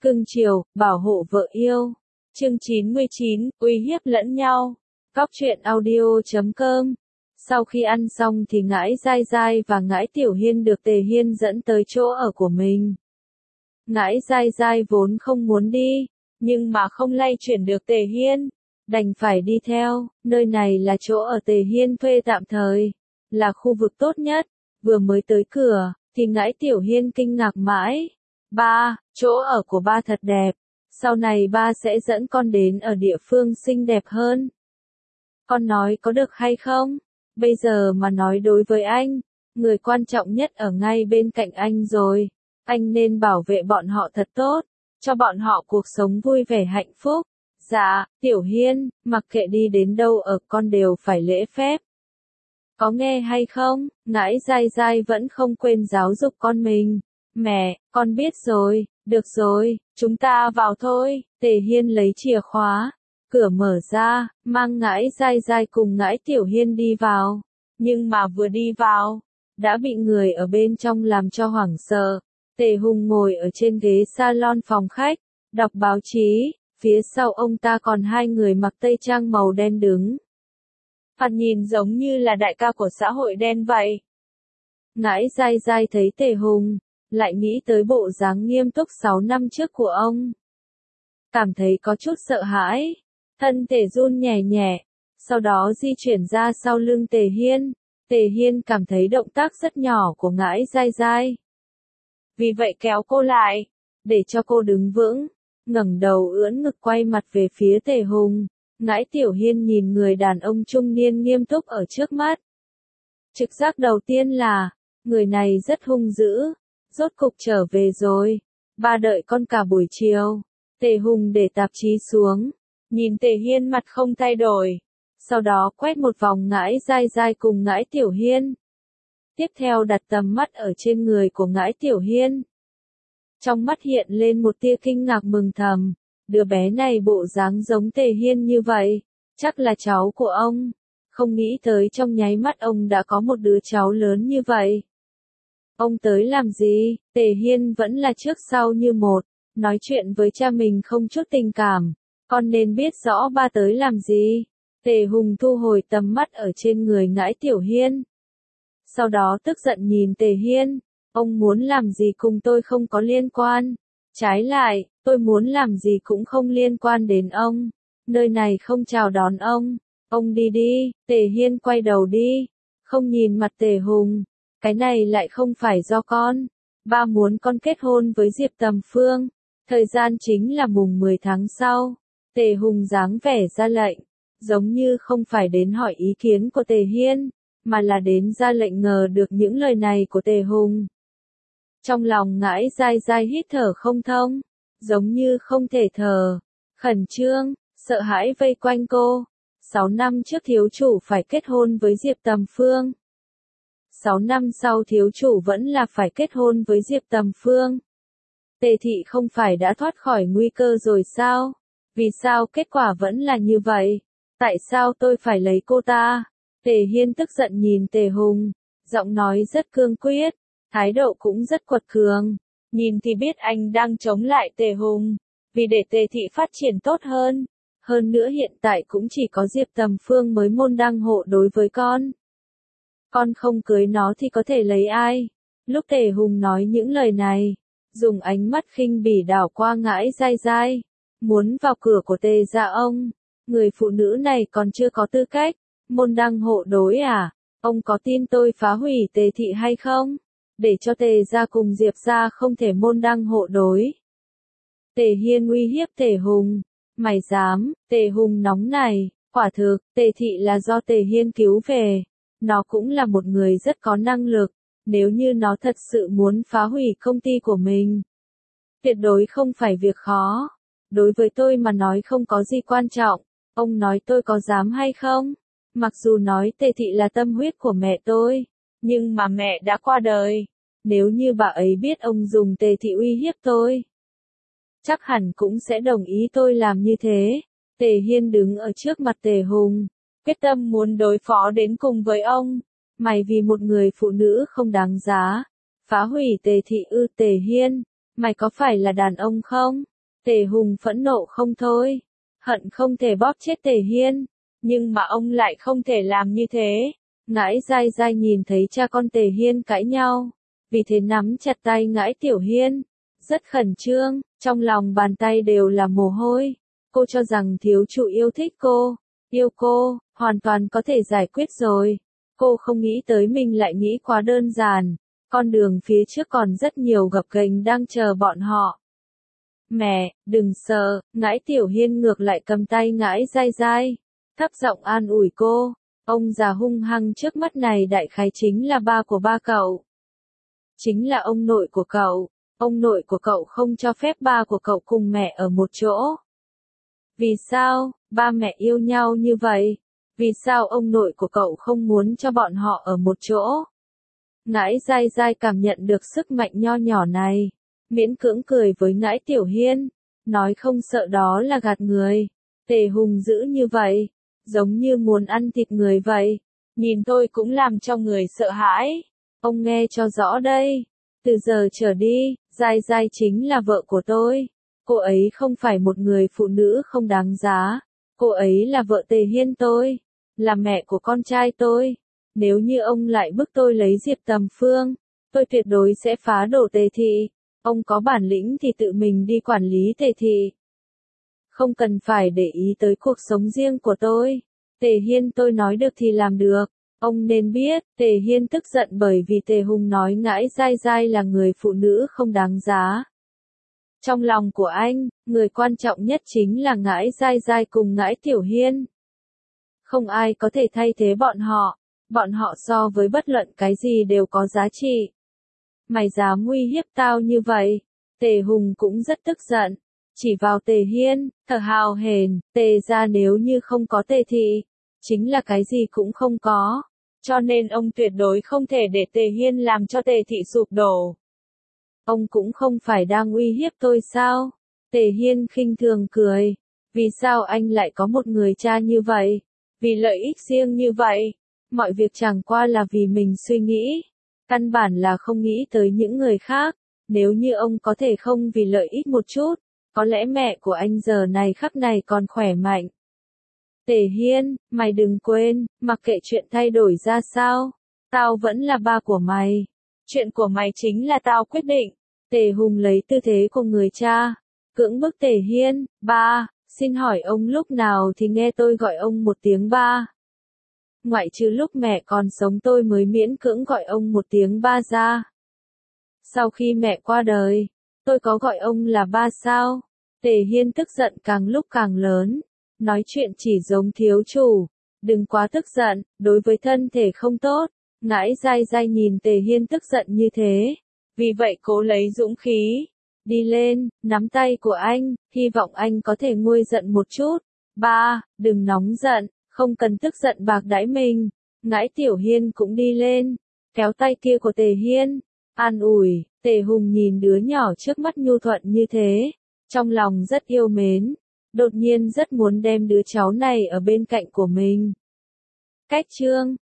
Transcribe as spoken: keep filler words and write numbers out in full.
cưng chiều, bảo hộ vợ yêu. Chương chín mươi chín, uy hiếp lẫn nhau. Góc truyện audio chấm com. Sau khi ăn xong thì Ngãi Dai Dai và Ngãi Tiểu Hiên được Tề Hiên dẫn tới chỗ ở của mình. Ngãi Dai Dai vốn không muốn đi, nhưng mà không lay chuyển được Tề Hiên, đành phải đi theo. Nơi này là chỗ ở Tề Hiên thuê tạm thời, là khu vực tốt nhất. Vừa mới tới cửa, thì Ngãi Tiểu Hiên kinh ngạc mãi. Ba, chỗ ở của ba thật đẹp. Sau này ba sẽ dẫn con đến ở địa phương xinh đẹp hơn. Con nói có được hay không? Bây giờ mà nói đối với anh, người quan trọng nhất ở ngay bên cạnh anh rồi. Anh nên bảo vệ bọn họ thật tốt, cho bọn họ cuộc sống vui vẻ hạnh phúc. Dạ, Tiểu Hiên, mặc kệ đi đến đâu ở con đều phải lễ phép. Có nghe hay không? Ngãi Dai Dai vẫn không quên giáo dục con mình. Mẹ, con biết rồi, được rồi, chúng ta vào thôi. Tề Hiên lấy chìa khóa, cửa mở ra, mang Ngãi Dai Dai cùng Ngãi Tiểu Hiên đi vào. Nhưng mà vừa đi vào, đã bị người ở bên trong làm cho hoảng sợ. Tề Hùng ngồi ở trên ghế salon phòng khách, đọc báo chí, phía sau ông ta còn hai người mặc tây trang màu đen đứng. Thoạt nhìn giống như là đại ca của xã hội đen vậy. Ngãi Dai Dai thấy Tề Hùng, lại nghĩ tới bộ dáng nghiêm túc sáu năm trước của ông. Cảm thấy có chút sợ hãi, thân thể run nhẹ nhẹ, sau đó di chuyển ra sau lưng Tề Hiên. Tề Hiên cảm thấy động tác rất nhỏ của Ngãi Dai Dai. Vì vậy kéo cô lại, để cho cô đứng vững, ngẩng đầu ưỡn ngực quay mặt về phía Tề Hùng. Ngãi Tiểu Hiên nhìn người đàn ông trung niên nghiêm túc ở trước mắt. Trực giác đầu tiên là, người này rất hung dữ, rốt cục trở về rồi, ba đợi con cả buổi chiều. Tề Hùng để tạp chí xuống, nhìn Tề Hiên mặt không thay đổi, sau đó quét một vòng Ngãi Dai Dai cùng Ngãi Tiểu Hiên. Tiếp theo đặt tầm mắt ở trên người của Ngãi Tiểu Hiên. Trong mắt hiện lên một tia kinh ngạc mừng thầm. Đứa bé này bộ dáng giống Tề Hiên như vậy, chắc là cháu của ông. Không nghĩ tới trong nháy mắt ông đã có một đứa cháu lớn như vậy. Ông tới làm gì? Tề Hiên vẫn là trước sau như một, nói chuyện với cha mình không chút tình cảm. Con nên biết rõ ba tới làm gì. Tề Hùng thu hồi tầm mắt ở trên người Ngãi Tiểu Hiên. Sau đó tức giận nhìn Tề Hiên, ông muốn làm gì cùng tôi không có liên quan. Trái lại, tôi muốn làm gì cũng không liên quan đến ông. Nơi này không chào đón ông. Ông đi đi. Tề Hiên quay đầu đi, không nhìn mặt Tề Hùng. Cái này lại không phải do con. Ba muốn con kết hôn với Diệp Tầm Phương. Thời gian chính là mùng mười tháng sau. Tề Hùng dáng vẻ ra lệnh, giống như không phải đến hỏi ý kiến của Tề Hiên, mà là đến ra lệnh. Ngờ được những lời này của Tề Hùng. Trong lòng Ngãi Dai Dai hít thở không thông, giống như không thể thở, khẩn trương, sợ hãi vây quanh cô. Sáu năm trước thiếu chủ phải kết hôn với Diệp Tầm Phương. Sáu năm sau thiếu chủ vẫn là phải kết hôn với Diệp Tầm Phương. Tề thị không phải đã thoát khỏi nguy cơ rồi sao? Vì sao kết quả vẫn là như vậy? Tại sao tôi phải lấy cô ta? Tề Hiên tức giận nhìn Tề Hùng, giọng nói rất cương quyết. Thái độ cũng rất quật cường, nhìn thì biết anh đang chống lại Tề Hùng, vì để Tề thị phát triển tốt hơn. Hơn nữa hiện tại cũng chỉ có Diệp Tầm Phương mới môn đăng hộ đối với con. Con không cưới nó thì có thể lấy ai? Lúc Tề Hùng nói những lời này, dùng ánh mắt khinh bỉ đảo qua Ngãi Dai Dai, muốn vào cửa của Tề gia ông. Người phụ nữ này còn chưa có tư cách, môn đăng hộ đối à? Ông có tin tôi phá hủy Tề thị hay không? Để cho Tề gia cùng Diệp gia không thể môn đăng hộ đối. Tề Hiên uy hiếp Tề Hùng. Mày dám? Tề Hùng nóng này. Quả thực, Tề thị là do Tề Hiên cứu về. Nó cũng là một người rất có năng lực. Nếu như nó thật sự muốn phá hủy công ty của mình, tuyệt đối không phải việc khó. Đối với tôi mà nói không có gì quan trọng. Ông nói tôi có dám hay không? Mặc dù nói Tề thị là tâm huyết của mẹ tôi, nhưng mà mẹ đã qua đời. Nếu như bà ấy biết ông dùng Tề thị uy hiếp tôi, chắc hẳn cũng sẽ đồng ý tôi làm như thế. Tề Hiên đứng ở trước mặt Tề Hùng, quyết tâm muốn đối phó đến cùng với ông. Mày vì một người phụ nữ không đáng giá, phá hủy Tề thị ư? Tề Hiên, mày có phải là đàn ông không? Tề Hùng phẫn nộ không thôi, hận không thể bóp chết Tề Hiên, nhưng mà ông lại không thể làm như thế. Ngãi dai dai nhìn thấy cha con Tề Hiên cãi nhau, vì thế nắm chặt tay Ngãi Tiểu Hiên, rất khẩn trương, trong lòng bàn tay đều là mồ hôi. Cô cho rằng thiếu chủ yêu thích cô, yêu cô, hoàn toàn có thể giải quyết rồi. Cô không nghĩ tới mình lại nghĩ quá đơn giản, con đường phía trước còn rất nhiều gập ghềnh đang chờ bọn họ. Mẹ, đừng sợ, Ngãi Tiểu Hiên ngược lại cầm tay Ngãi dai dai, thấp giọng an ủi cô. Ông già hung hăng trước mắt này đại khái chính là ba của ba cậu. Chính là ông nội của cậu, ông nội của cậu không cho phép ba của cậu cùng mẹ ở một chỗ. Vì sao, ba mẹ yêu nhau như vậy? Vì sao ông nội của cậu không muốn cho bọn họ ở một chỗ? Ngãi dai dai cảm nhận được sức mạnh nho nhỏ này, miễn cưỡng cười với Ngãi Tiểu Hiên, nói không sợ đó là gạt người. Tề Hùng dữ như vậy, giống như muốn ăn thịt người vậy, nhìn tôi cũng làm cho người sợ hãi. Ông nghe cho rõ đây, từ giờ trở đi, dai dai chính là vợ của tôi. Cô ấy không phải một người phụ nữ không đáng giá, cô ấy là vợ Tề Hiên tôi, là mẹ của con trai tôi. Nếu như ông lại bức tôi lấy Diệp Tầm Phương, tôi tuyệt đối sẽ phá đổ Tề thị. Ông có bản lĩnh thì tự mình đi quản lý Tề thị, không cần phải để ý tới cuộc sống riêng của tôi. Tề Hiên tôi nói được thì làm được. Ông nên biết, Tề Hiên tức giận bởi vì Tề Hùng nói Ngãi dai dai là người phụ nữ không đáng giá. Trong lòng của anh, người quan trọng nhất chính là Ngãi dai dai cùng Ngãi Tiểu Hiên. Không ai có thể thay thế bọn họ, bọn họ so với bất luận cái gì đều có giá trị. Mày dám uy hiếp tao như vậy? Tề Hùng cũng rất tức giận, chỉ vào Tề Hiên, thở hào hển, Tề ra nếu như không có Tề thị, chính là cái gì cũng không có. Cho nên ông tuyệt đối không thể để Tề Hiên làm cho Tề thị sụp đổ. Ông cũng không phải đang uy hiếp tôi sao? Tề Hiên khinh thường cười. Vì sao anh lại có một người cha như vậy? Vì lợi ích riêng như vậy. Mọi việc chẳng qua là vì mình suy nghĩ. Căn bản là không nghĩ tới những người khác. Nếu như ông có thể không vì lợi ích một chút, có lẽ mẹ của anh giờ này khắc này còn khỏe mạnh. Tề Hiên, mày đừng quên, mặc kệ chuyện thay đổi ra sao, tao vẫn là ba của mày. Chuyện của mày chính là tao quyết định. Tề Hùng lấy tư thế của người cha, cưỡng bức Tề Hiên. Ba, xin hỏi ông lúc nào thì nghe tôi gọi ông một tiếng ba? Ngoại trừ lúc mẹ còn sống tôi mới miễn cưỡng gọi ông một tiếng ba ra. Sau khi mẹ qua đời, tôi có gọi ông là ba sao? Tề Hiên tức giận càng lúc càng lớn. Nói chuyện chỉ giống thiếu chủ. Đừng quá tức giận, đối với thân thể không tốt. Ngãi dai dai nhìn Tề Hiên tức giận như thế. Vì vậy cố lấy dũng khí. Đi lên, nắm tay của anh, hy vọng anh có thể nguôi giận một chút. Ba, đừng nóng giận, không cần tức giận bạc đãi mình. Ngãi Tiểu Hiên cũng đi lên, kéo tay kia của Tề Hiên. An ủi, Tề Hùng nhìn đứa nhỏ trước mắt nhu thuận như thế. Trong lòng rất yêu mến. Đột nhiên rất muốn đem đứa cháu này ở bên cạnh của mình. Cách chương